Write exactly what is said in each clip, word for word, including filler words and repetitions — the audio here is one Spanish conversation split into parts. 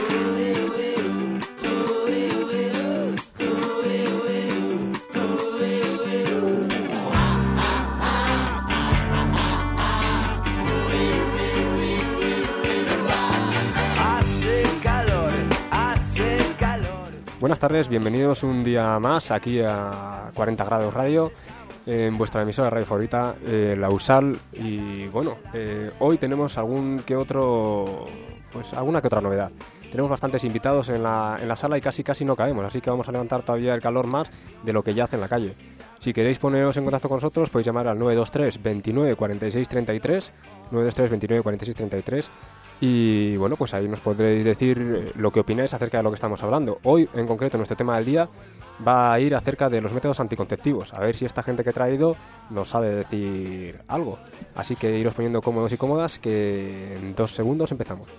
Buenas tardes, bienvenidos un día más aquí a cuarenta grados Radio, en vuestra emisora de radio favorita, eh, la U S A L. Y bueno, eh, hoy tenemos algún que otro, pues alguna que otra novedad. Tenemos bastantes invitados en la, en la sala y casi casi no caemos, así que vamos a levantar todavía el calor más de lo que ya hace en la calle. Si queréis poneros en contacto con nosotros, podéis llamar al nueve dos tres, veintinueve, cuarenta y seis, treinta y tres, nueve dos tres, veintinueve, cuarenta y seis, treinta y tres. Y bueno, pues ahí nos podréis decir lo que opináis acerca de lo que estamos hablando. Hoy, en concreto, nuestro tema del día va a ir acerca de los métodos anticonceptivos. A ver si esta gente que he traído nos sabe decir algo. Así que iros poniendo cómodos y cómodas, que en dos segundos empezamos.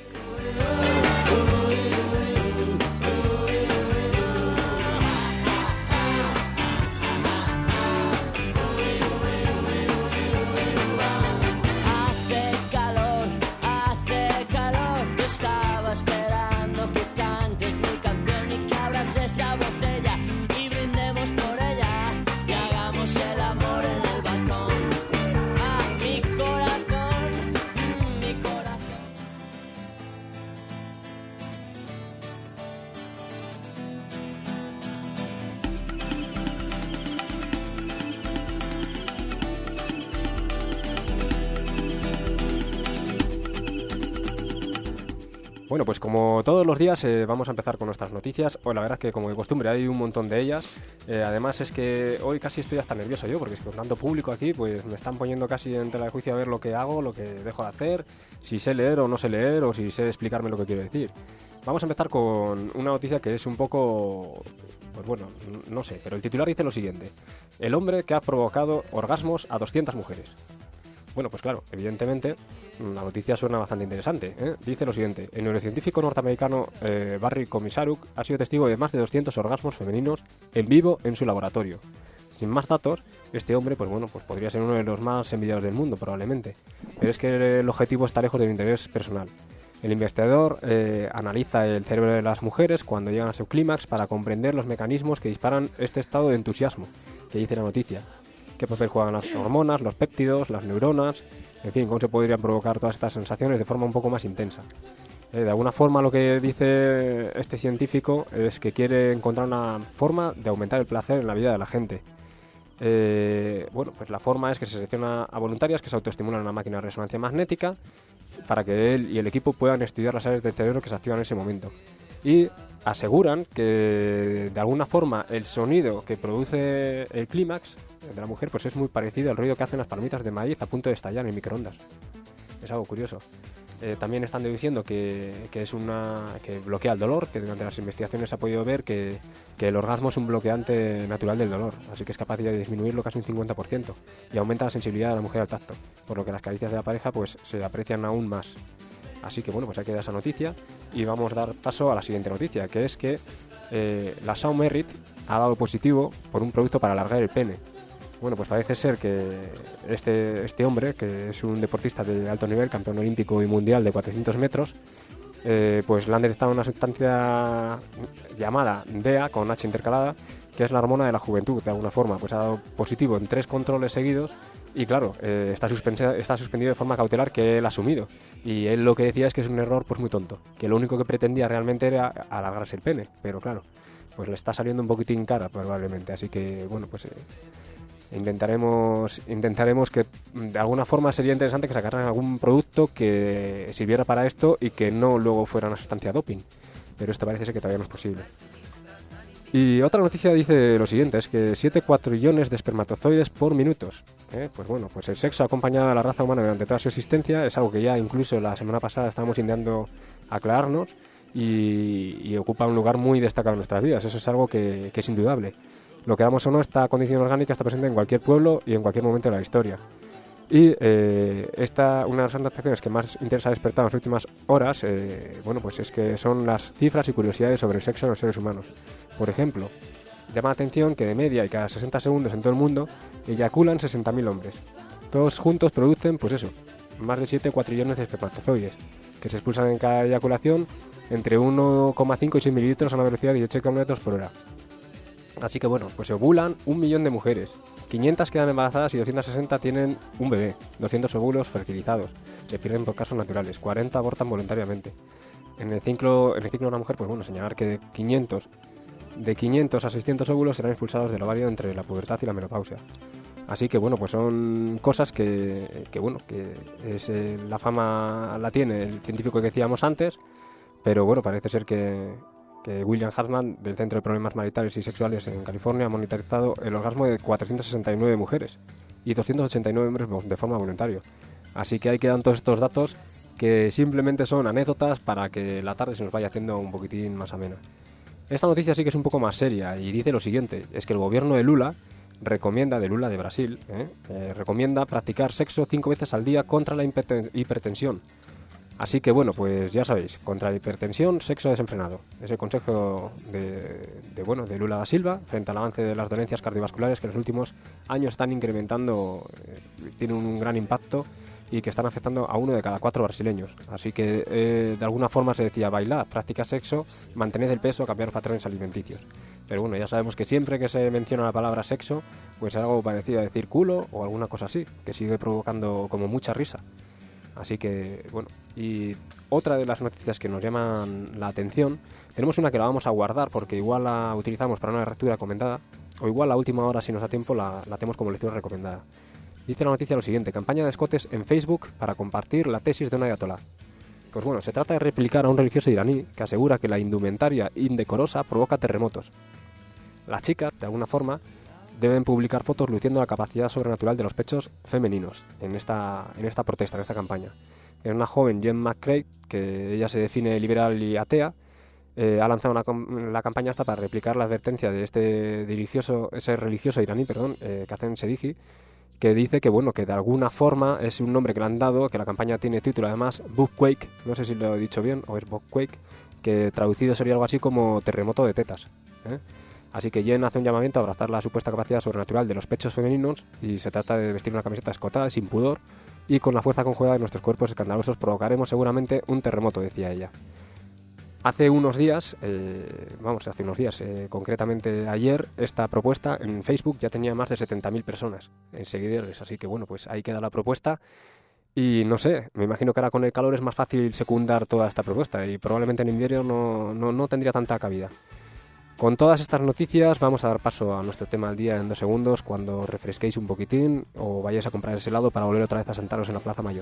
Bueno, pues como todos los días eh, vamos a empezar con nuestras noticias. Hoy la verdad es que como de costumbre hay un montón de ellas. Eh, además es que hoy casi estoy hasta nervioso yo, porque es que con tanto público aquí pues me están poniendo casi en tela de juicio a ver lo que hago, lo que dejo de hacer, si sé leer o no sé leer o si sé explicarme lo que quiero decir. Vamos a empezar con una noticia que es un poco, pues bueno, no sé, pero el titular dice lo siguiente: el hombre que ha provocado orgasmos a doscientas mujeres. Bueno, pues claro, evidentemente la noticia suena bastante interesante, ¿eh? Dice lo siguiente: el neurocientífico norteamericano eh, Barry Komisaruk ha sido testigo de más de doscientos orgasmos femeninos en vivo en su laboratorio. Sin más datos, este hombre, pues bueno, pues podría ser uno de los más envidiados del mundo, probablemente. Pero es que el objetivo está lejos del interés personal. El investigador eh, analiza el cerebro de las mujeres cuando llegan a su clímax para comprender los mecanismos que disparan este estado de entusiasmo, que dice la noticia. ¿Qué papel juegan las hormonas, los péptidos, las neuronas? En fin, cómo se podrían provocar todas estas sensaciones de forma un poco más intensa. Eh, de alguna forma lo que dice este científico es que quiere encontrar una forma de aumentar el placer en la vida de la gente. Eh, bueno, pues la forma es que se selecciona a voluntarias que se autoestimulan en una máquina de resonancia magnética para que él y el equipo puedan estudiar las áreas del cerebro que se activan en ese momento. Y aseguran que de alguna forma el sonido que produce el clímax de la mujer pues es muy parecido al ruido que hacen las palomitas de maíz a punto de estallar en microondas. Es algo curioso. Eh, también están deduciendo que, que es una que bloquea el dolor, que durante las investigaciones se ha podido ver que, que el orgasmo es un bloqueante natural del dolor, así que es capaz de disminuirlo casi un cincuenta por ciento y aumenta la sensibilidad de la mujer al tacto, por lo que las caricias de la pareja pues se aprecian aún más. Así que bueno, pues ahí queda esa noticia y vamos a dar paso a la siguiente noticia, que es que eh, la Shawn Merritt ha dado positivo por un producto para alargar el pene. Bueno, pues parece ser que este, este hombre, que es un deportista de alto nivel, campeón olímpico y mundial de cuatrocientos metros, eh, pues le han detectado una sustancia llamada D E A con H intercalada, que es la hormona de la juventud, de alguna forma. Pues ha dado positivo en tres controles seguidos y claro, eh, está, está suspendido de forma cautelar, que él ha asumido. Y él lo que decía es que es un error pues muy tonto, que lo único que pretendía realmente era alargarse el pene, pero claro, pues le está saliendo un poquitín cara probablemente, así que bueno, pues... Eh, Intentaremos intentaremos que de alguna forma sería interesante que sacaran algún producto que sirviera para esto y que no luego fuera una sustancia doping, pero esto parece ser que todavía no es posible. Y otra noticia dice lo siguiente, es que siete cuatrillones de espermatozoides por minutos. ¿Eh? Pues bueno, pues el sexo ha acompañado a la raza humana durante toda su existencia, es algo que ya incluso la semana pasada estábamos intentando aclararnos y, y ocupa un lugar muy destacado en nuestras vidas, eso es algo que, que es indudable. Lo que damos o no, esta condición orgánica está presente en cualquier pueblo y en cualquier momento de la historia. Y eh, esta, una de las transacciones que más interés ha despertado en las últimas horas, eh, bueno, pues es que son las cifras y curiosidades sobre el sexo de los seres humanos. Por ejemplo, llama la atención que de media y cada sesenta segundos en todo el mundo eyaculan sesenta mil hombres. Todos juntos producen, pues eso, más de siete cuatrillones de espermatozoides, que se expulsan en cada eyaculación entre uno coma cinco y seis mililitros a una velocidad de dieciocho kilómetros por hora. Así que bueno, pues se ovulan un millón de mujeres, quinientas quedan embarazadas y doscientas sesenta tienen un bebé, doscientos óvulos fertilizados, se pierden por casos naturales, cuarenta abortan voluntariamente. En el ciclo, en el ciclo de una mujer, pues bueno, señalar que de quinientos, de quinientos a seiscientos óvulos serán expulsados del ovario entre la pubertad y la menopausia. Así que bueno, pues son cosas que, que bueno, que es, eh, la fama la tiene el científico que decíamos antes, pero bueno, parece ser que, que William Hartman, del Centro de Problemas Maritales y Sexuales en California, ha monitorizado el orgasmo de cuatrocientas sesenta y nueve mujeres y doscientos ochenta y nueve hombres de forma voluntaria. Así que ahí quedan todos estos datos que simplemente son anécdotas para que la tarde se nos vaya haciendo un poquitín más amena. Esta noticia sí que es un poco más seria y dice lo siguiente, es que el gobierno de Lula recomienda, de Lula de Brasil, ¿eh? Eh, recomienda practicar sexo cinco veces al día contra la hiperten- hipertensión. Así que bueno, pues ya sabéis, contra la hipertensión, sexo desenfrenado. Es el consejo de, de, bueno, de Lula da Silva frente al avance de las dolencias cardiovasculares que en los últimos años están incrementando, eh, tienen un gran impacto y que están afectando a uno de cada cuatro brasileños. Así que eh, de alguna forma se decía, bailad, practicad sexo, mantened el peso, cambiar patrones alimenticios. Pero bueno, ya sabemos que siempre que se menciona la palabra sexo, pues es algo parecido a decir culo o alguna cosa así, que sigue provocando como mucha risa. Así que, bueno, y otra de las noticias que nos llaman la atención, tenemos una que la vamos a guardar porque igual la utilizamos para una lectura recomendada, o igual a última hora, si nos da tiempo, la, la tenemos como lectura recomendada. Dice la noticia lo siguiente, campaña de escotes en Facebook para compartir la tesis de un ayatolá. Pues bueno, se trata de replicar a un religioso iraní que asegura que la indumentaria indecorosa provoca terremotos. Las chicas, de alguna forma, deben publicar fotos luciendo la capacidad sobrenatural de los pechos femeninos en esta, en esta protesta, en esta campaña. Es una joven, Jen McCrae, que ella se define liberal y atea, eh, ha lanzado una, la campaña esta para replicar la advertencia de este religioso, ese religioso iraní, perdón, eh, Kazem Sedigi, que dice que bueno, que de alguna forma es un nombre que le han dado, que la campaña tiene título además Bookquake, no sé si lo he dicho bien, o es Bookquake, que traducido sería algo así como terremoto de tetas, ¿eh? Así que Jen hace un llamamiento a abrazar la supuesta capacidad sobrenatural de los pechos femeninos y se trata de vestir una camiseta escotada, sin pudor, y con la fuerza conjugada de nuestros cuerpos escandalosos provocaremos seguramente un terremoto, decía ella. Hace unos días, eh, vamos, hace unos días, eh, concretamente ayer, esta propuesta en Facebook ya tenía más de setenta mil personas en seguidores, así que bueno, pues ahí queda la propuesta y no sé, me imagino que ahora con el calor es más fácil secundar toda esta propuesta y probablemente en invierno no, no, no tendría tanta cabida. Con todas estas noticias vamos a dar paso a nuestro tema del día en dos segundos cuando refresquéis un poquitín o vayáis a comprar ese helado para volver otra vez a sentaros en la Plaza Mayor.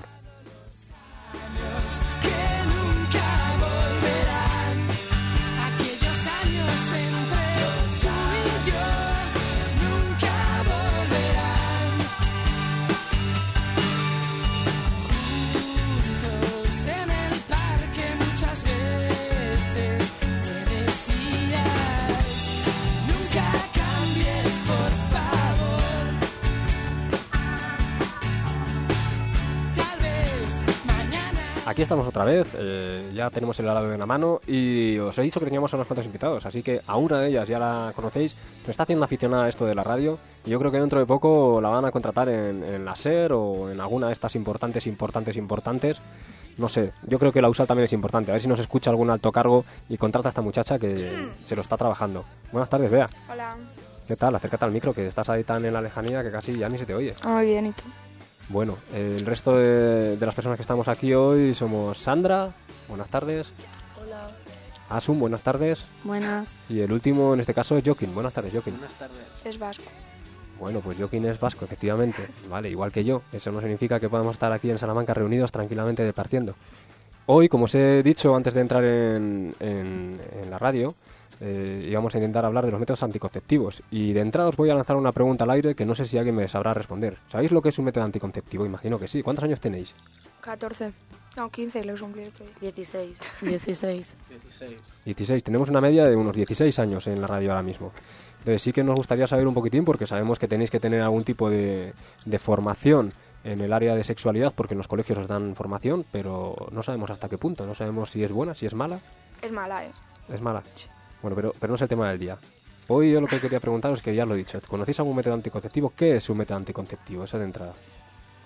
Aquí estamos otra vez, eh, ya tenemos el helado en la mano y os he dicho que teníamos a unos cuantos invitados, así que a una de ellas ya la conocéis, me está haciendo aficionada a esto de la radio y yo creo que dentro de poco la van a contratar en, en la SER o en alguna de estas importantes, importantes, importantes, no sé, yo creo que la U S A también es importante, a ver si nos escucha algún alto cargo y contrata a esta muchacha que se lo está trabajando. Buenas tardes, Bea. Hola. ¿Qué tal? Acércate al micro, que estás ahí tan en la lejanía que casi ya ni se te oye. Muy bien, ¿y tú? Bueno, eh, el resto de, de las personas que estamos aquí hoy somos Sandra, buenas tardes. Hola. Asun, buenas tardes. Buenas. Y el último en este caso es Joaquín, buenas tardes, Joaquín. Buenas tardes. Es vasco. Bueno, pues Joaquín es vasco, efectivamente, vale, igual que yo. Eso no significa que podamos estar aquí en Salamanca reunidos tranquilamente departiendo. Hoy, como os he dicho antes de entrar en, en, en la radio, eh, íbamos a intentar hablar de los métodos anticonceptivos. Y de entrada os voy a lanzar una pregunta al aire que no sé si alguien me sabrá responder. ¿Sabéis lo que es un método anticonceptivo? Imagino que sí. ¿Cuántos años tenéis? catorce. No, quince, lo cumplí el otro día. dieciséis. dieciséis. dieciséis. dieciséis. Tenemos una media de unos dieciséis años en la radio ahora mismo. Entonces sí que nos gustaría saber un poquitín, porque sabemos que tenéis que tener algún tipo de, de formación en el área de sexualidad, porque en los colegios os dan formación, pero no sabemos hasta qué punto. No sabemos si es buena, si es mala. Es mala, ¿eh? Es mala. Bueno, pero, pero no es el tema del día. Hoy yo lo que quería preguntaros es que ya lo he dicho. ¿Conocéis algún método anticonceptivo? ¿Qué es un método anticonceptivo? Eso de entrada.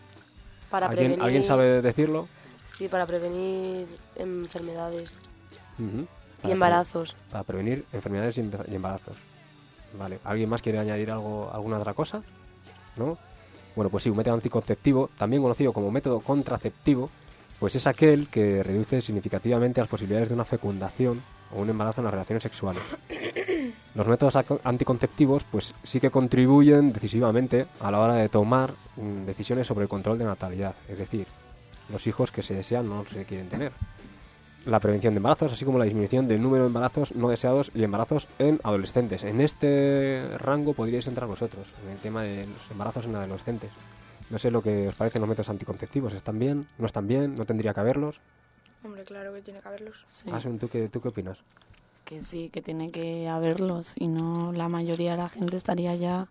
Para ¿Alguien, prevenir... ¿Alguien sabe decirlo? Sí, para prevenir enfermedades. Uh-huh. Y Para embarazos. pre- Para prevenir enfermedades y embe- y embarazos. Vale. ¿Alguien más quiere añadir algo, alguna otra cosa? ¿No? Bueno, pues sí, un método anticonceptivo, también conocido como método contraceptivo, pues es aquel que reduce significativamente las posibilidades de una fecundación o un embarazo en las relaciones sexuales. Los métodos aco- anticonceptivos pues sí que contribuyen decisivamente a la hora de tomar mm, decisiones sobre el control de natalidad, es decir, los hijos que se desean no se quieren tener. La prevención de embarazos, así como la disminución del número de embarazos no deseados y embarazos en adolescentes. En este rango podríais entrar vosotros, en el tema de los embarazos en adolescentes. No sé lo que os parecen los métodos anticonceptivos. ¿Están bien? ¿No están bien? ¿No tendría que haberlos? Hombre, claro que tiene que haberlos. Sí, Asun, ¿tú qué, ¿tú qué opinas? que sí, que tiene que haberlos y no la mayoría de la gente estaría ya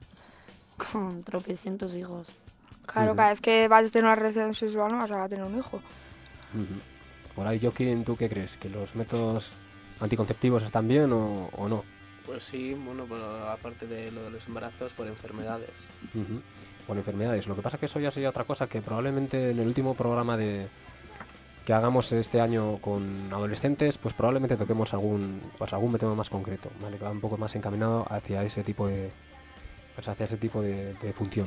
con tropecientos hijos. Claro, Ujú. cada vez que vas a tener una relación sexual no vas a tener un hijo. Ujú. Por ahí, Joaquín, ¿tú qué crees? ¿Que los métodos anticonceptivos están bien o, o no? Pues sí, bueno, pero aparte de lo de los embarazos, por enfermedades. Ujú. Por enfermedades. Lo que pasa es que eso ya sería otra cosa que probablemente en el último programa de que hagamos este año con adolescentes, pues probablemente toquemos algún pues algún método más concreto, ¿vale? Que va un poco más encaminado hacia ese tipo de pues hacia ese tipo de, de función.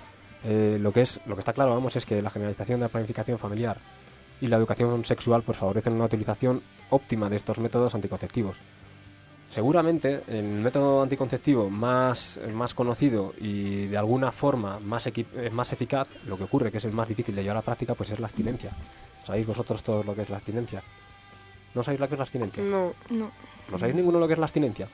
Eh, lo que es lo que está claro, vamos, es que la generalización de la planificación familiar y la educación sexual pues favorecen una utilización óptima de estos métodos anticonceptivos. Seguramente el método anticonceptivo más, más conocido y de alguna forma más, equi- eh, más eficaz, lo que ocurre que es el más difícil de llevar a la práctica, pues es la abstinencia. ¿Sabéis vosotros todo lo que es la abstinencia? ¿No sabéis lo que es la abstinencia? No. No. ¿No sabéis ninguno lo que es la abstinencia?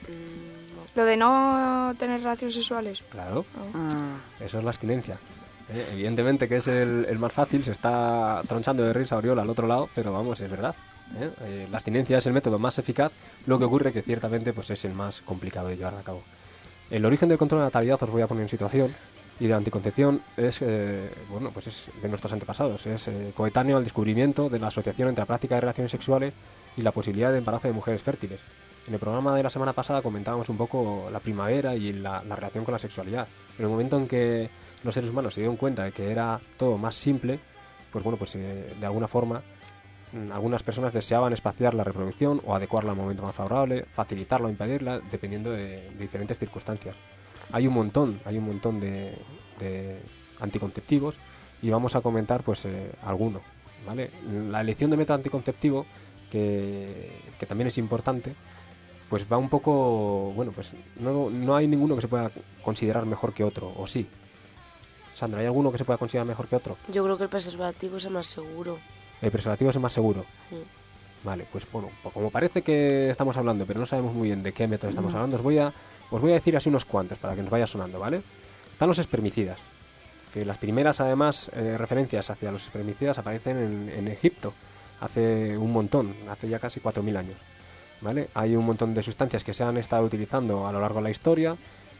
Mm, no. Lo de no tener relaciones sexuales. Claro, No. Ah, eso es la abstinencia. ¿eh? Evidentemente que es el, el más fácil, se está tronchando de risa Oriola al otro lado, pero vamos, es verdad. ¿eh? Eh, la abstinencia es el método más eficaz, lo que ocurre que ciertamente pues es el más complicado de llevar a cabo. El origen del control de natalidad os voy a poner en situación, y de anticoncepción es, eh, bueno, pues es de nuestros antepasados, es eh, coetáneo al descubrimiento de la asociación entre la práctica de relaciones sexuales y la posibilidad de embarazo de mujeres fértiles. En el programa de la semana pasada comentábamos un poco la primavera y la, la relación con la sexualidad. En el momento en que los seres humanos se dieron cuenta de que era todo más simple, pues bueno, pues eh, de alguna forma mm, algunas personas deseaban espaciar la reproducción o adecuarla al momento más favorable, facilitarla o impedirla, dependiendo de, de diferentes circunstancias. Hay un montón, hay un montón de, de anticonceptivos y vamos a comentar pues eh, alguno, ¿vale? La elección de método anticonceptivo, que, que también es importante, pues va un poco, bueno, pues no, no hay ninguno que se pueda considerar mejor que otro, ¿o sí? Sandra, ¿hay alguno que se pueda considerar mejor que otro? Yo creo que el preservativo es el más seguro. El preservativo es el más seguro. Sí. Vale, pues bueno, pues como parece que estamos hablando, pero no sabemos muy bien de qué método estamos No. hablando, os voy a, os voy a decir así unos cuantos para que nos vaya sonando, ¿vale? Están los espermicidas, que las primeras además eh, referencias hacia los espermicidas aparecen en, en Egipto hace un montón, hace ya casi cuatro mil años, ¿vale? Hay un montón de sustancias que se han estado utilizando a lo largo de la historia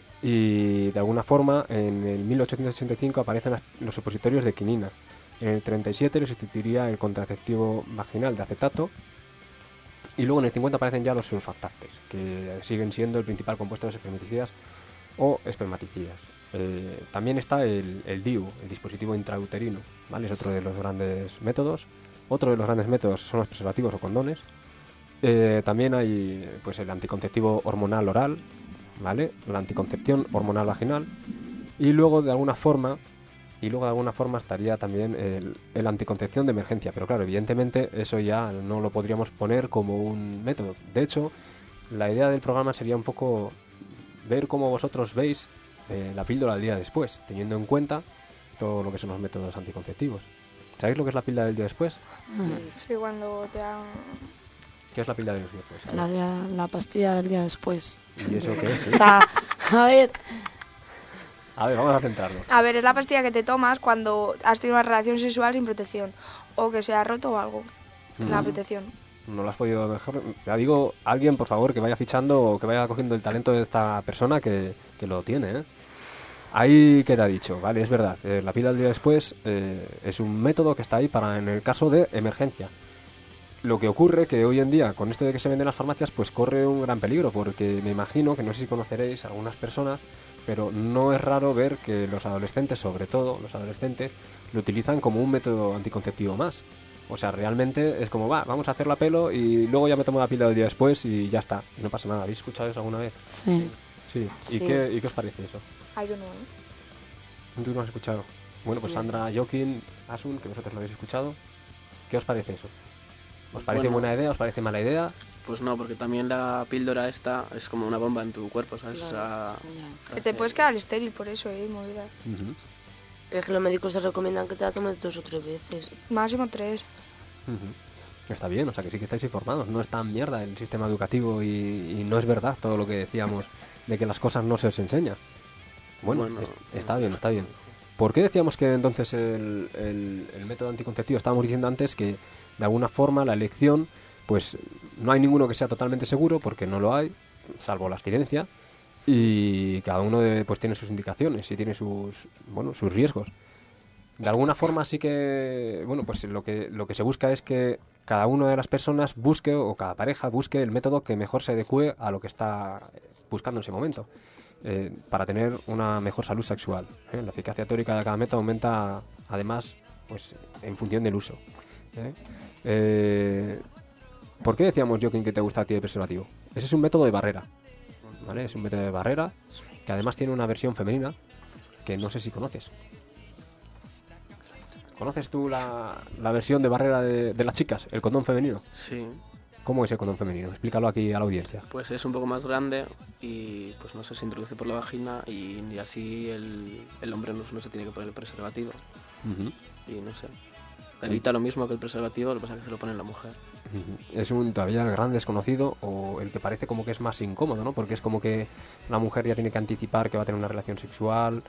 y de alguna forma en el mil ochocientos ochenta y cinco aparecen las- los supositorios de quinina. En el treinta y siete lo sustituiría el contraceptivo vaginal de acetato. Y luego en el cincuenta aparecen ya los sulfactantes, que siguen siendo el principal compuesto de los espermicidas o espermaticidas. Eh, también está el, el D I U, el dispositivo intrauterino, ¿vale? Es otro de los grandes métodos. Otro de los grandes métodos son los preservativos o condones. Eh, también hay pues el anticonceptivo hormonal oral, ¿vale? La anticoncepción hormonal vaginal. Y luego de alguna forma y luego de alguna forma estaría también el, el anticoncepción de emergencia, pero claro, evidentemente eso ya no lo podríamos poner como un método. De hecho, la idea del programa sería un poco ver cómo vosotros veis eh, la píldora al día después, teniendo en cuenta todo lo que son los métodos anticonceptivos. ¿Sabéis lo que es la píldora del día después? Sí, cuando te dan... ¿Qué es la píldora del día después? la, día- la pastilla del día después. ¿Y eso qué es? O eh? sea, a ver, A ver, vamos a centrarnos. A ver, es la pastilla que te tomas cuando has tenido una relación sexual sin protección. O que se ha roto o algo. La Mm. protección. No lo has podido dejar. Ya digo, alguien, por favor, que vaya fichando o que vaya cogiendo el talento de esta persona que, que lo tiene, ¿eh? Ahí queda dicho, vale, es verdad. eh, la píldora del día después eh, es un método que está ahí para en el caso de emergencia. Lo que ocurre que hoy en día, con esto de que se venden en las farmacias, pues corre un gran peligro, porque me imagino que no sé si conoceréis a algunas personas, pero no es raro ver que los adolescentes, sobre todo los adolescentes, lo utilizan como un método anticonceptivo más. O sea, realmente es como, va, vamos a hacerlo a pelo y luego ya me tomo la píldora el día después y ya está. Y no pasa nada. ¿Habéis escuchado eso alguna vez? Sí. Sí. Sí. ¿Y qué, ¿Y qué os parece eso? Ah, yo no, ¿eh? ¿Tú no has escuchado? Bueno, pues Sandra, Joaquín, Asun, que vosotros lo habéis escuchado. ¿Qué os parece eso? ¿Os parece Bueno. buena idea? ¿Os parece mala idea? Pues no, porque también la píldora esta es como una bomba en tu cuerpo, ¿sabes? O sea, Ya. Que te puedes quedar estéril por eso, ¿eh? Movida. Ujú. Es que los médicos te recomiendan que te la tomes dos o tres veces. Máximo tres. Ujú. Está bien, o sea que sí que estáis informados. No es tan mierda el sistema educativo y, y no es verdad todo lo que decíamos de que las cosas no se os enseña. Bueno, Bueno, es- está bien, está bien. ¿Por qué decíamos que entonces el, el- el método anticonceptivo, estábamos diciendo antes que de alguna forma la elección, pues no hay ninguno que sea totalmente seguro porque no lo hay, salvo la abstinencia, y cada uno de- pues tiene sus indicaciones y tiene sus, bueno, sus riesgos. De alguna forma sí que, bueno, pues lo que lo que se busca es que cada una de las personas busque o cada pareja busque el método que mejor se adecue a lo que está buscando en ese momento, eh, para tener una mejor salud sexual, ¿eh? La eficacia teórica de cada método aumenta, además, pues en función del uso, ¿eh? Eh, ¿Por qué decíamos, Joaquín, que te gusta a ti el preservativo? Ese es un método de barrera, ¿vale? Es un método de barrera que además tiene una versión femenina que no sé si conoces. ¿Conoces tú la, la versión de barrera de, de las chicas, el condón femenino? sí, ¿Cómo es el condón femenino? Explícalo aquí a la audiencia. pues es un poco más grande y pues no sé, se introduce por la vagina y, y así el, el hombre no, no se tiene que poner el preservativo. Ujú. Y no sé, evita lo mismo que el preservativo, lo que pasa es que se lo pone la mujer. Ujú. Es un todavía el gran desconocido o el que parece como que es más incómodo, ¿no? Porque es como que la mujer ya tiene que anticipar que va a tener una relación sexual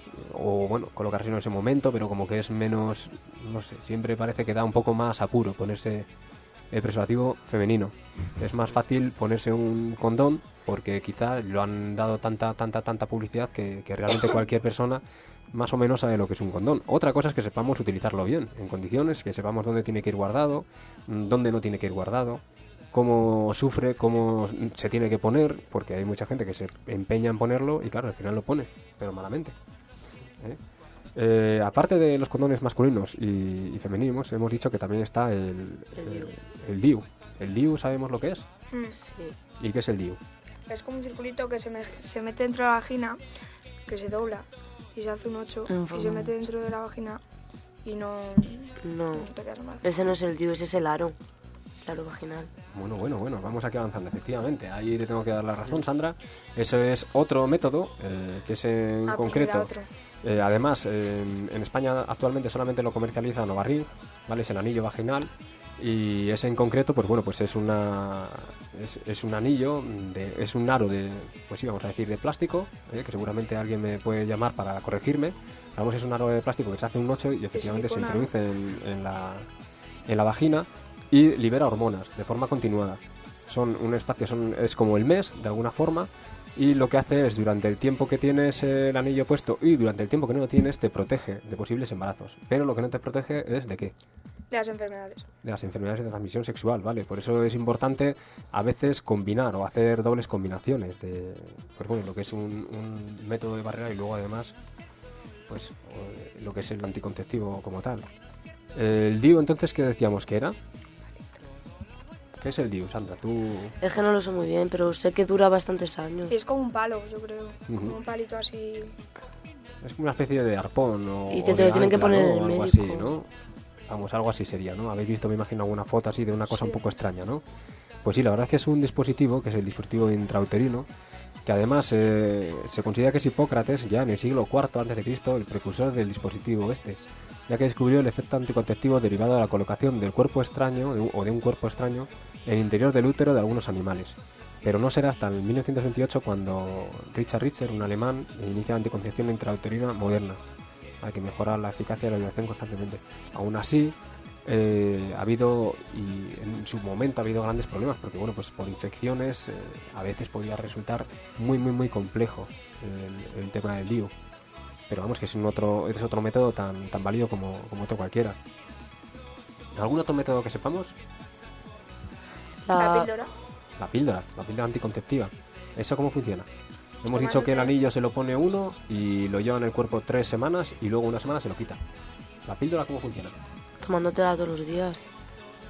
o, bueno, colocarse en ese momento, pero como que es menos, no sé, siempre parece que da un poco más apuro ponerse el preservativo femenino. Es más fácil ponerse un condón porque quizá lo han dado tanta, tanta, tanta publicidad que, que realmente cualquier persona más o menos sabe lo que es un condón. Otra cosa es que sepamos utilizarlo bien, en condiciones, que sepamos dónde tiene que ir guardado, mm, dónde no tiene que ir guardado, cómo sufre, cómo se tiene que poner, porque hay mucha gente que se empeña en ponerlo y claro, al final lo pone, pero malamente. ¿eh? Eh, aparte de los condones masculinos y, y femeninos, hemos dicho que también está el, El D I U. el, el D I U. ¿El D I U sabemos lo que es? Mm. Sí. ¿Y qué es el D I U? Es como un circulito que se, me- se mete dentro de la vagina, que se dobla y se hace un ocho En y forma se de mete ocho. dentro de la vagina y no, No, no te quedas mal. ese no es el D I U, ese es el aro. El aro vaginal. Bueno, bueno, bueno, vamos aquí avanzando, efectivamente. Ahí te tengo que dar la razón, Sandra. Eso es otro método, eh, que es en Ah, pues concreto. mira, otro. Eh, además, en, en España actualmente solamente lo comercializa Novarring, ¿vale? Es el anillo vaginal. Y ese en concreto, pues bueno, pues es una es, es un anillo, de, es un aro de, pues sí, vamos a decir, de plástico, ¿eh? Que seguramente alguien me puede llamar para corregirme. Vamos, es un aro de plástico que se hace un ocho y efectivamente se silicona, ¿no? introduce en, en la, en la vagina y libera hormonas de forma continuada. Son un espacio, son, es como el mes, de alguna forma, y lo que hace es, durante el tiempo que tienes el anillo puesto y durante el tiempo que no lo tienes, te protege de posibles embarazos. Pero lo que no te protege es de qué? De las enfermedades. De las enfermedades de transmisión sexual, ¿vale? Por eso es importante a veces combinar o hacer dobles combinaciones de, pues bueno, lo que es un, un método de barrera y luego además, pues eh, lo que es el anticonceptivo como tal. El D I U, entonces, ¿qué decíamos que era? ¿Qué es el D I U, Sandra? Tú... Es que no lo sé muy bien, pero sé que dura bastantes años. Y es como un palo, yo creo. Ujú. Como un palito así. Es como una especie de arpón o, Y que o te de lo tienen que ancla, poner ¿no? el O algo médico. así, ¿no? Vamos, algo así sería, ¿no? Habéis visto, me imagino, alguna foto así de una cosa un Sí. poco extraña, ¿no? Pues sí, la verdad es que es un dispositivo, que es el dispositivo intrauterino, que además eh, se considera que es Hipócrates, ya en el siglo cuarto antes de Cristo, el precursor del dispositivo este, ya que descubrió el efecto anticonceptivo derivado de la colocación del cuerpo extraño, de un- o de un cuerpo extraño, en el interior del útero de algunos animales. Pero no será hasta el mil novecientos veintiocho cuando Richard Richter, un alemán, inicia la anticoncepción intrauterina moderna, para que mejora la eficacia de la violación constantemente. Aún así, eh, ha habido, y en su momento ha habido grandes problemas, porque bueno, pues por infecciones eh, a veces podía resultar muy, muy, muy complejo el, el tema del D I U. Pero vamos, que es un otro, es otro método tan, tan válido como, como otro cualquiera. ¿Algún otro método que sepamos? La La, píldora. La píldora, la píldora anticonceptiva. ¿Eso cómo funciona? Hemos Tomándote- dicho que el anillo se lo pone uno y lo lleva en el cuerpo tres semanas y luego una semana se lo quita. ¿La píldora cómo funciona? tomándotela todos los días.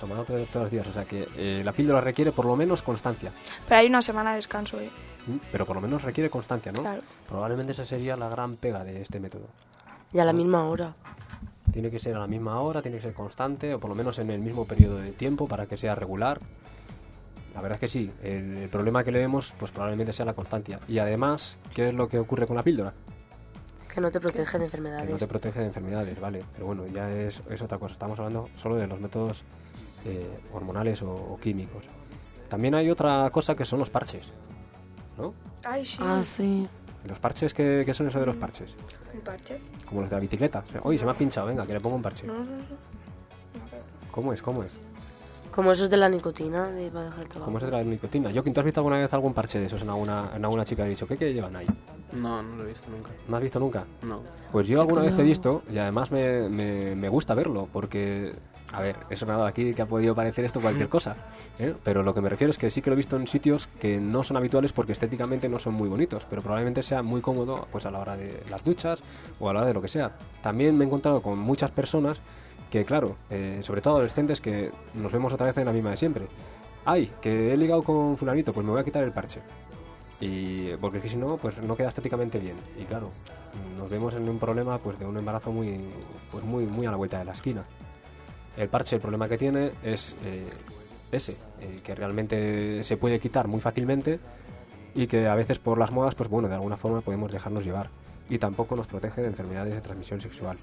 Tomando todos los días, o sea que eh, la píldora requiere por lo menos constancia. Pero hay una semana de descanso, ¿eh? ¿Mm? Pero por lo menos requiere constancia, ¿no? Claro. Probablemente esa sería la gran pega de este método. Y a la misma hora. Tiene que ser a la misma hora, tiene que ser constante, o por lo menos en el mismo periodo de tiempo para que sea regular. La verdad es que sí, el, el problema que le vemos pues probablemente sea la constancia. Y además, ¿qué es lo que ocurre con la píldora? Que no te protege de Que enfermedades. no te protege de enfermedades, vale. Pero bueno, ya es, es otra cosa. Estamos hablando solo de los métodos eh, hormonales o, o químicos. También hay otra cosa que son los parches, ¿no? Ay, sí. Ah, sí. ¿Los parches qué, qué son eso de los parches? Un parche. Como los de la bicicleta. O sea, oye, se me ha pinchado, venga, que le pongo un parche. No, no, no. ¿Cómo es? ¿Cómo es? Como esos de la nicotina, de para dejar el tabaco. ¿Cómo es de la nicotina? Yo, ¿tú has visto alguna vez algún parche de esos en alguna, en alguna chica? Y he dicho, ¿qué, qué llevan ahí? No, no lo he visto nunca. ¿No has visto nunca? No. Pues yo alguna vez he No. visto, y además me, me, me gusta verlo, porque, a ver, he sonado aquí que ha podido parecer esto cualquier cosa, ¿eh? Pero lo que me refiero es que sí que lo he visto en sitios que no son habituales porque estéticamente no son muy bonitos, pero probablemente sea muy cómodo pues a la hora de las duchas o a la hora de lo que sea. También me he encontrado con muchas personas que, claro, eh, sobre todo adolescentes, que nos vemos otra vez en la misma de siempre. Ay, que he ligado con fulanito, pues me voy a quitar el parche. Y porque es que si no, pues no queda estéticamente bien. Y claro, nos vemos en un problema pues de un embarazo muy pues muy muy a la vuelta de la esquina. El parche, el problema que tiene es eh, ese, eh, que realmente se puede quitar muy fácilmente y que a veces por las modas, pues bueno, de alguna forma podemos dejarnos llevar. Y tampoco nos protege de enfermedades de transmisión sexual.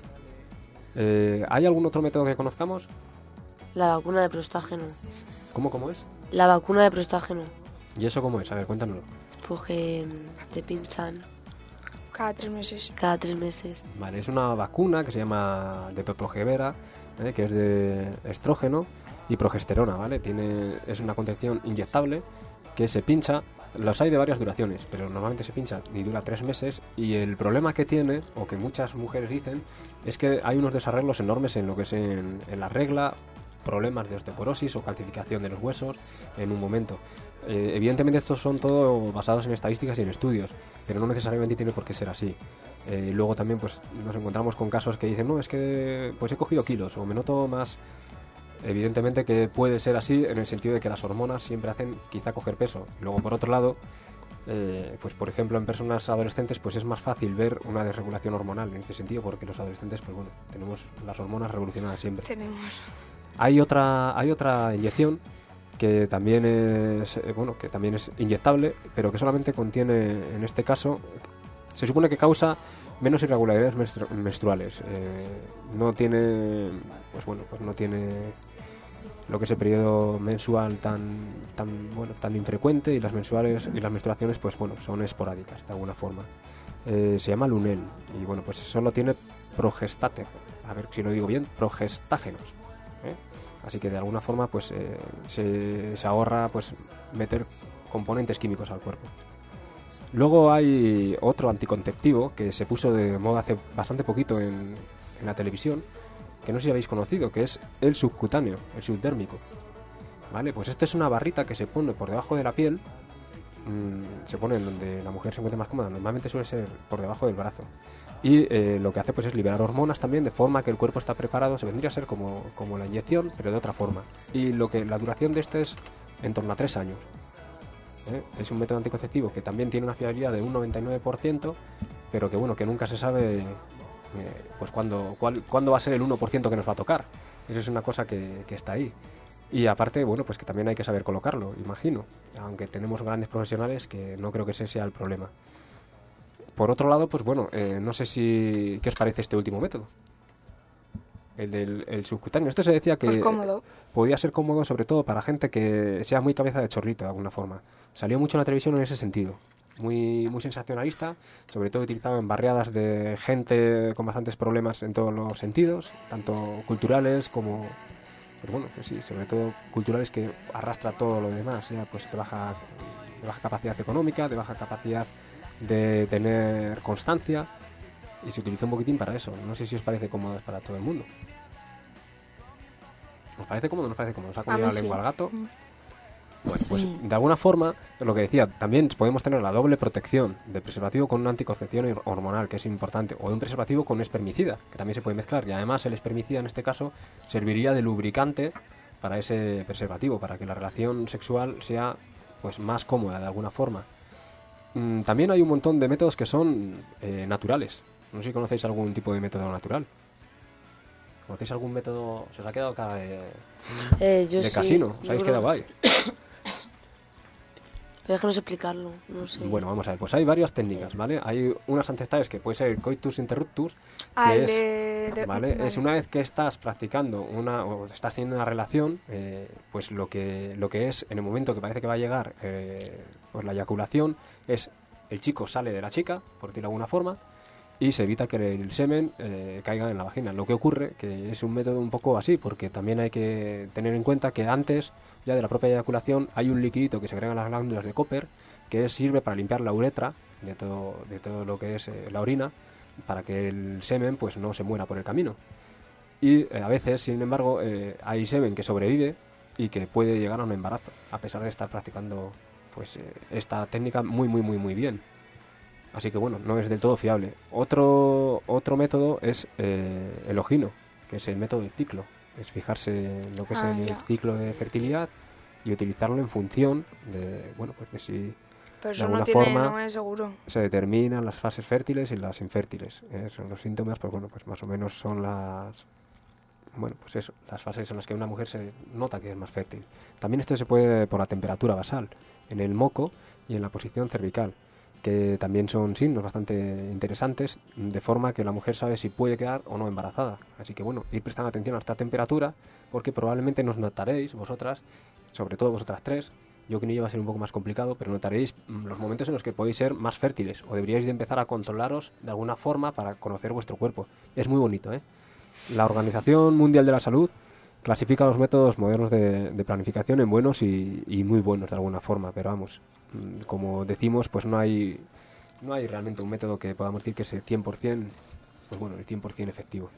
Eh, ¿Hay algún otro método que conozcamos? La vacuna de prostágeno. ¿Cómo, cómo es? La vacuna de prostágeno. ¿Y eso cómo es? A ver, cuéntanoslo. Pues que mm, te pinchan Cada tres meses. cada tres meses. Vale, es una vacuna que se llama Depo-Provera, ¿eh? Que es de estrógeno y progesterona, ¿vale? Tiene, es una contención inyectable que se pincha. Los hay de varias duraciones, pero normalmente se pincha y dura tres meses. Y el problema que tiene, o que muchas mujeres dicen, es que hay unos desarreglos enormes en lo que es en, en la regla, problemas de osteoporosis o calcificación de los huesos en un momento. Eh, evidentemente estos son todo basados en estadísticas y en estudios, pero no necesariamente tiene por qué ser así. Eh, luego también pues nos encontramos con casos que dicen, no, es que pues he cogido kilos o me noto más. Evidentemente que puede ser así en el sentido de que las hormonas siempre hacen quizá coger peso. Luego por otro lado, eh, pues por ejemplo en personas adolescentes pues es más fácil ver una desregulación hormonal en este sentido, porque los adolescentes pues bueno, tenemos las hormonas revolucionadas siempre. Tenemos. Hay otra, hay otra inyección que también es eh, bueno, que también es inyectable, pero que solamente contiene, en este caso, se supone que causa menos irregularidades menstru- menstruales. Eh, no tiene, pues bueno, pues no tiene lo que es el periodo mensual tan, tan bueno, tan infrecuente, y las mensuales y las menstruaciones, pues bueno, son esporádicas de alguna forma. Eh, se llama Lunel y bueno, pues solo tiene progestate, a ver si lo digo bien, progestágenos. ¿eh? Así que de alguna forma pues eh, se, se ahorra pues meter componentes químicos al cuerpo. Luego hay otro anticonceptivo que se puso de moda hace bastante poquito en, en la televisión, que no sé si habéis conocido, que es el subcutáneo, el subdérmico. Vale, pues esto es una barrita que se pone por debajo de la piel, mmm, se pone en donde la mujer se encuentra más cómoda, normalmente suele ser por debajo del brazo. Y eh, lo que hace pues es liberar hormonas también, de forma que el cuerpo está preparado, se vendría a ser como, como la inyección, pero de otra forma. Y lo que la duración de este es en torno a tres años. ¿eh? Es un método anticonceptivo que también tiene una fiabilidad de un noventa y nueve por ciento, pero que bueno, que nunca se sabe eh, pues cuándo, cuál, cuándo va a ser el uno por ciento que nos va a tocar. Eso es una cosa que, que está ahí. Y aparte, bueno, pues que también hay que saber colocarlo, imagino, aunque tenemos grandes profesionales, que no creo que ese sea el problema. Por otro lado, pues bueno, eh, no sé si... ¿qué os parece este último método? El del el subcutáneo. Este se decía que Pues cómodo. podía ser cómodo sobre todo para gente que sea muy cabeza de chorrito de alguna forma. Salió mucho en la televisión en ese sentido. Muy, muy sensacionalista, sobre todo utilizado en barriadas de gente con bastantes problemas en todos los sentidos, tanto culturales como... Pero bueno, pues sí, sobre todo culturales, que arrastra todo lo demás, ya pues de baja, de baja capacidad económica, de baja capacidad de tener constancia, y se utiliza un poquitín para eso. No sé si os parece cómodo es para todo el mundo. ¿Os parece cómodo o no os parece cómodo? ¿Os ha comido A mí la lengua sí. al gato? Mm. Bueno, pues Sí. de alguna forma, lo que decía, también podemos tener la doble protección del preservativo con una anticoncepción hormonal, que es importante, o de un preservativo con un espermicida, que también se puede mezclar, y además el espermicida en este caso serviría de lubricante para ese preservativo, para que la relación sexual sea pues más cómoda de alguna forma. Mm, también hay un montón de métodos que son eh, naturales. No sé si conocéis algún tipo de método natural. ¿Conocéis algún método? ¿Se os ha quedado cara de, Eh, yo de sí, casino? ¿Os habéis yo creo- quedado ahí? Pero déjanos explicarlo, no sé. Bueno, vamos a ver, pues hay varias técnicas, ¿vale? Hay unas ancestrales que puede ser el coitus interruptus, Ah, que el es, de- de- ¿vale? vale. Es una vez que estás practicando una, o estás teniendo una relación, eh, pues lo que, lo que es, en el momento que parece que va a llegar eh, pues la eyaculación, es el chico sale de la chica, por decirlo de alguna forma, y se evita que el semen eh, caiga en la vagina. Lo que ocurre que es un método un poco así, porque también hay que tener en cuenta que antes ya de la propia eyaculación hay un liquidito que se agrega en las glándulas de Cooper que sirve para limpiar la uretra de todo, de todo lo que es eh, la orina, para que el semen pues no se muera por el camino. Y eh, a veces, sin embargo, eh, hay semen que sobrevive y que puede llegar a un embarazo, a pesar de estar practicando pues eh, esta técnica muy, muy, muy, muy bien. Así que bueno, no es del todo fiable. Otro, otro método es eh, el ojino, que es el método del ciclo. Es fijarse en lo que Ah, es el ya. ciclo de fertilidad y utilizarlo en función de, bueno, pues de si Pero de eso alguna no tiene, forma no es seguro. se determinan las fases fértiles y las infértiles. Eh, son los síntomas, pues bueno, pues más o menos son las, bueno, pues eso, las fases en las que una mujer se nota que es más fértil. También esto se puede por la temperatura basal, en el moco y en la posición cervical, que también son signos bastante interesantes, de forma que la mujer sabe si puede quedar o no embarazada. Así que bueno, ir prestando atención a esta temperatura, porque probablemente nos notaréis vosotras, sobre todo vosotras tres, yo que ni va a ser un poco más complicado, pero notaréis mm, los momentos en los que podéis ser más fértiles, o deberíais de empezar a controlaros de alguna forma para conocer vuestro cuerpo. Es muy bonito, ¿eh? La Organización Mundial de la Salud clasifica los métodos modernos de, de planificación en buenos y, y muy buenos de alguna forma, pero vamos, mm, como decimos, pues no hay no hay realmente un método que podamos decir que es el cien por ciento, pues bueno, el cien por ciento efectivo.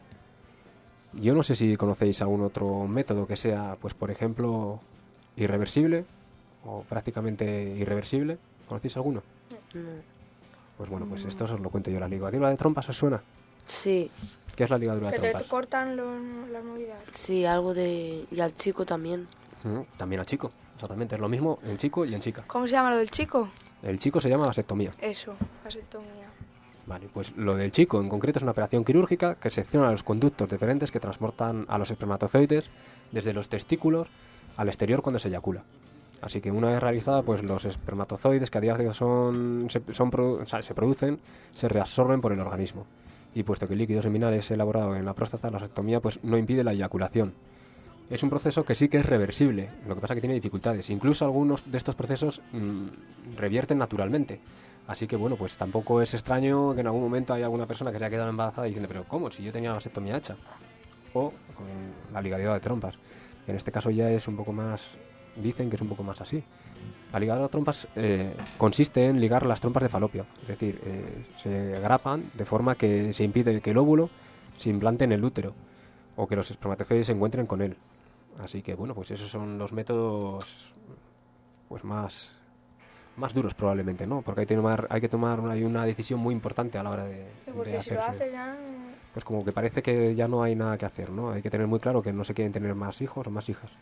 Yo no sé si conocéis algún otro método que sea, pues por ejemplo, irreversible o prácticamente irreversible. ¿Conocéis alguno? No. Pues bueno, pues esto os lo cuento yo. La ligadura de trompas, ¿os suena? Sí, ¿Qué es la ligadura de Que te trompas? cortan los- las movidas. sí, algo de... Y al chico también. Mm, También al chico, exactamente. Es lo mismo en chico y en chica. ¿Cómo se llama lo del chico? El chico se llama vasectomía. Eso, vasectomía. Vale, pues lo del chico en concreto es una operación quirúrgica que secciona los conductos deferentes que transportan a los espermatozoides desde los testículos al exterior cuando se eyacula. Así que una vez realizada, pues los espermatozoides que a día de hoy son, se, son produ- o sea, se producen, se reabsorben por el organismo. Y puesto que el líquido seminal es elaborado en la próstata, la vasectomía pues no impide la eyaculación. Es un proceso que sí que es reversible, lo que pasa que tiene dificultades. Incluso algunos de estos procesos mmm, revierten naturalmente. Así que bueno, pues tampoco es extraño que en algún momento haya alguna persona que se haya quedado embarazada diciendo, pero ¿cómo? Si yo tenía la vasectomía hecha. O con la ligadura de trompas, que en este caso ya es un poco más, dicen que es un poco más así. La ligadura de trompas eh, consiste en ligar las trompas de falopio, es decir, eh, se agrapan de forma que se impide que el óvulo se implante en el útero o que los espermatozoides se encuentren con él. Así que bueno, pues esos son los métodos pues más más duros probablemente, ¿no? Porque hay que tomar hay que tomar una, hay una decisión muy importante a la hora de, Porque de si lo hacerse. hace ya... Pues como que parece que ya no hay nada que hacer, ¿no? Hay que tener muy claro que no se quieren tener más hijos o más hijas.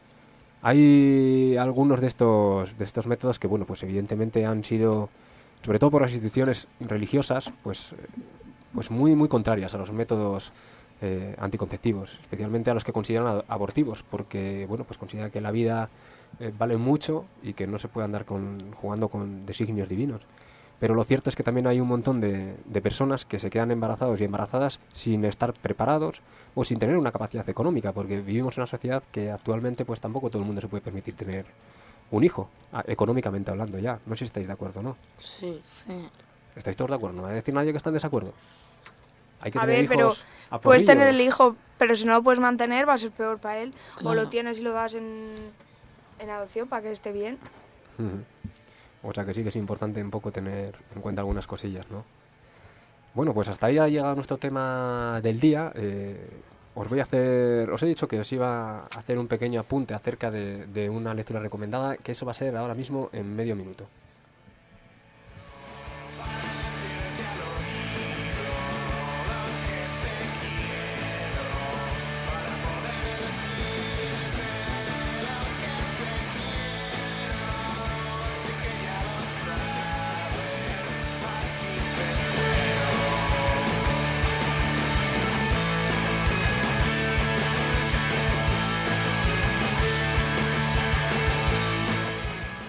Hay algunos de estos de estos métodos que, bueno, pues evidentemente han sido, sobre todo por las instituciones religiosas, pues, eh, pues muy muy contrarias a los métodos eh, anticonceptivos, especialmente a los que consideran a- abortivos, porque, bueno, pues consideran que la vida eh, vale mucho y que no se puede andar con, jugando con designios divinos. Pero lo cierto es que también hay un montón de, de personas que se quedan embarazados y embarazadas sin estar preparados o sin tener una capacidad económica, porque vivimos en una sociedad que actualmente pues tampoco todo el mundo se puede permitir tener un hijo, a- económicamente hablando ya. No sé si estáis de acuerdo o no. Sí. Sí. ¿Estáis todos de acuerdo? ¿No va a decir nadie que está en desacuerdo? Hay que A tener ver, pero hijos a puedes porrillo. tener el hijo, pero si no lo puedes mantener va a ser peor para él. O Claro. lo tienes y lo das en, en adopción para que esté bien. Ujú. O sea que sí que es importante un poco tener en cuenta algunas cosillas, ¿no? Bueno, pues hasta ahí ha llegado nuestro tema del día. Eh, os voy a hacer, os he dicho que os iba a hacer un pequeño apunte acerca de, de una lectura recomendada, que eso va a ser ahora mismo en medio minuto.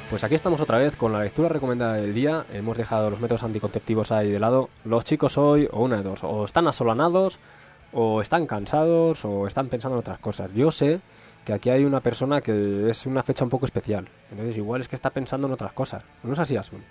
Pues aquí estamos otra vez con la lectura recomendada del día. Hemos dejado los métodos anticonceptivos ahí de lado. Los chicos hoy, o una de dos, o están asolanados, o están cansados, o están pensando en otras cosas. Yo sé que aquí hay una persona que es una fecha un poco especial. Entonces igual es que está pensando en otras cosas. ¿No es así, Asun?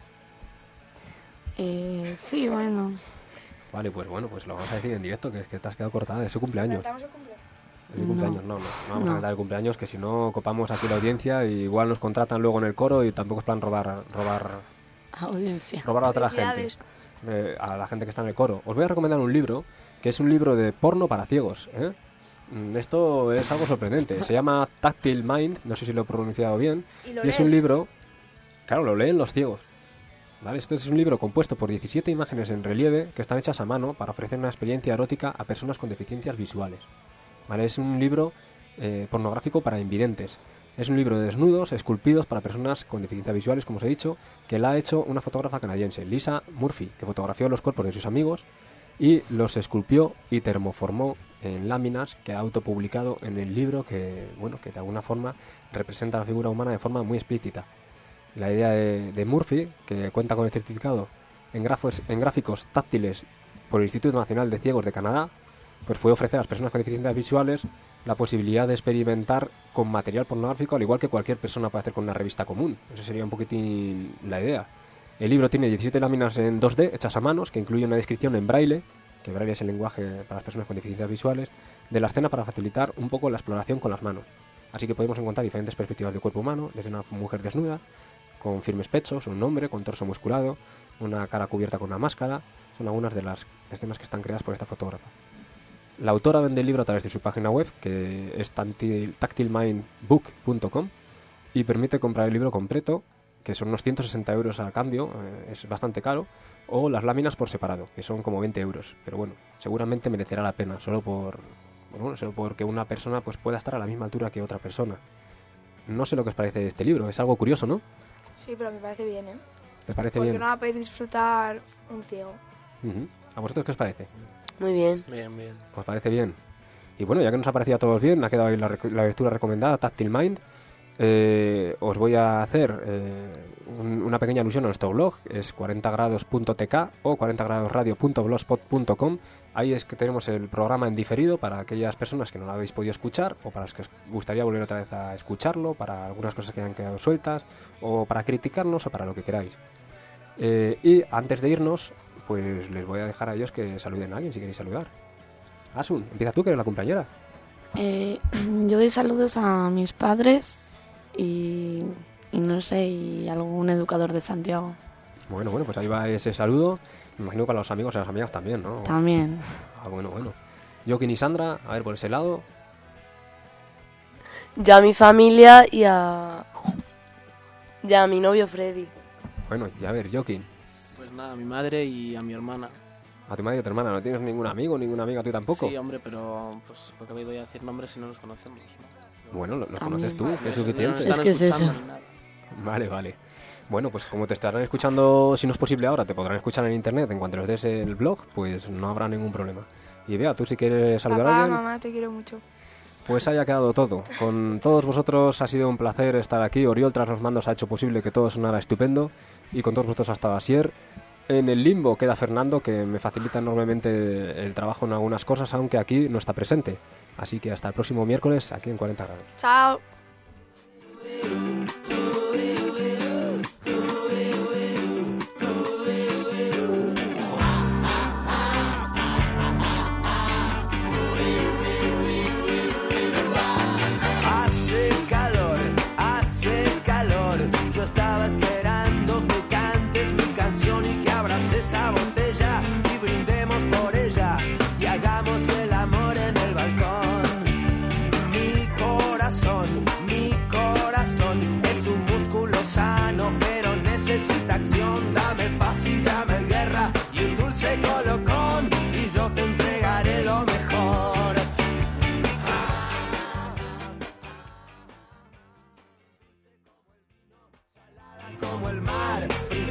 Eh, sí, bueno. Vale, pues bueno, pues lo vamos a decir en directo, que es que te has quedado cortada de su cumpleaños. ¿Estamos el cumpleaños? De mi cumpleaños, no, no, no vamos No. a cantar el cumpleaños, que si no copamos aquí la audiencia y igual nos contratan luego en el coro y tampoco es plan robar robar Audiencia. robar a otra gente, Felicidades. eh, a la gente que está en el coro. Os voy a recomendar un libro, que es un libro de porno para ciegos, ¿eh? Mm, Esto es algo sorprendente. Se llama Tactile Mind, no sé si lo he pronunciado bien, ¿Y lo y es un lees? libro, claro, lo leen los ciegos. ¿Vale? Esto es un libro compuesto por diecisiete imágenes en relieve que están hechas a mano para ofrecer una experiencia erótica a personas con deficiencias visuales. ¿Vale? Es un libro eh, pornográfico para invidentes. Es un libro de desnudos esculpidos para personas con deficiencias visuales, como os he dicho, que la ha hecho una fotógrafa canadiense, Lisa Murphy, que fotografió los cuerpos de sus amigos y los esculpió y termoformó en láminas que ha autopublicado en el libro que, bueno, que de alguna forma representa la figura humana de forma muy explícita. La idea de, de Murphy, que cuenta con el certificado en, grafos, en gráficos táctiles por el Instituto Nacional de Ciegos de Canadá, pues fue ofrecer a las personas con deficiencias visuales la posibilidad de experimentar con material pornográfico al igual que cualquier persona puede hacer con una revista común. Esa sería un poquitín la idea. El libro tiene diecisiete láminas en dos D hechas a manos que incluyen una descripción en braille, que braille es el lenguaje para las personas con deficiencias visuales, de la escena para facilitar un poco la exploración con las manos. Así que podemos encontrar diferentes perspectivas del cuerpo humano, desde una mujer desnuda, con firmes pechos, un hombre con torso musculado, una cara cubierta con una máscara. Son algunas de las escenas que están creadas por esta fotógrafa. La autora vende el libro a través de su página web, que es tactile mind book punto com, y permite comprar el libro completo, que son unos ciento sesenta euros al cambio, eh, es bastante caro, o las láminas por separado, que son como veinte euros. Pero bueno, seguramente merecerá la pena, solo por bueno, solo porque una persona pues pueda estar a la misma altura que otra persona. No sé lo que os parece este libro, es algo curioso, ¿no? Sí, pero me parece bien, ¿eh? ¿Te parece Porque bien? no va a poder disfrutar un ciego. Ujú. ¿A vosotros qué os parece? Muy bien. Bien, bien. Pues parece bien. Y bueno, ya que nos ha parecido a todos bien, ha quedado ahí la, rec- la lectura recomendada, Tactile Mind. Eh, os voy a hacer eh, un- una pequeña alusión a nuestro blog, es cuarenta grados punto t k o cuarenta grados radio punto blogspot punto com. Ahí es que tenemos el programa en diferido para aquellas personas que no lo habéis podido escuchar o para las que os gustaría volver otra vez a escucharlo, para algunas cosas que hayan quedado sueltas o para criticarnos o para lo que queráis. Eh, y antes de irnos, pues les voy a dejar a ellos que saluden a alguien si queréis saludar. Asun, empieza tú, que eres la compañera. Eh, yo doy saludos a mis padres y, y no sé, y algún educador de Santiago Bueno, bueno, pues ahí va ese saludo. Me imagino que para los amigos y las amigas también, ¿no? también. Ah, bueno, bueno. Joaquín y Sandra, a ver por ese lado. Ya a mi familia y a... Ya a mi novio Freddy. Bueno, y a ver, Joaquín, Pues nada, a mi madre y a mi hermana. a tu madre y a tu hermana, ¿no tienes ningún amigo, ninguna amiga tú tampoco? Sí, hombre, pero pues porque voy a decir nombres si no los conocemos, ¿no? Bueno, lo- los También. conoces tú, que es No suficiente. nos están Es que es escuchando eso. ni nada. Vale, vale. Bueno, pues como te estarán escuchando, si no es posible ahora, te podrán escuchar en internet en cuanto les des el blog, pues no habrá ningún problema. Y vea, tú si quieres saludar a Papá, alguien, mamá, te quiero mucho. pues haya quedado todo. Con todos vosotros ha sido un placer estar aquí. Oriol tras los mandos ha hecho posible que todo sonara estupendo. Y con todos vosotros ha estado Asier. En el limbo queda Fernando, que me facilita enormemente el trabajo en algunas cosas, aunque aquí no está presente. Así que hasta el próximo miércoles, aquí en cuarenta grados. Chao. Hace calor, hace calor. Yo estaba esperando que cantes mi canción y que abras esa botella y brindemos por ella y hagamos el amor en el balcón. Mi corazón, mi corazón es un músculo sano, pero necesita acción. Dame paz y dame guerra y un dulce colocón y yo te entregaré lo mejor. Como el mar,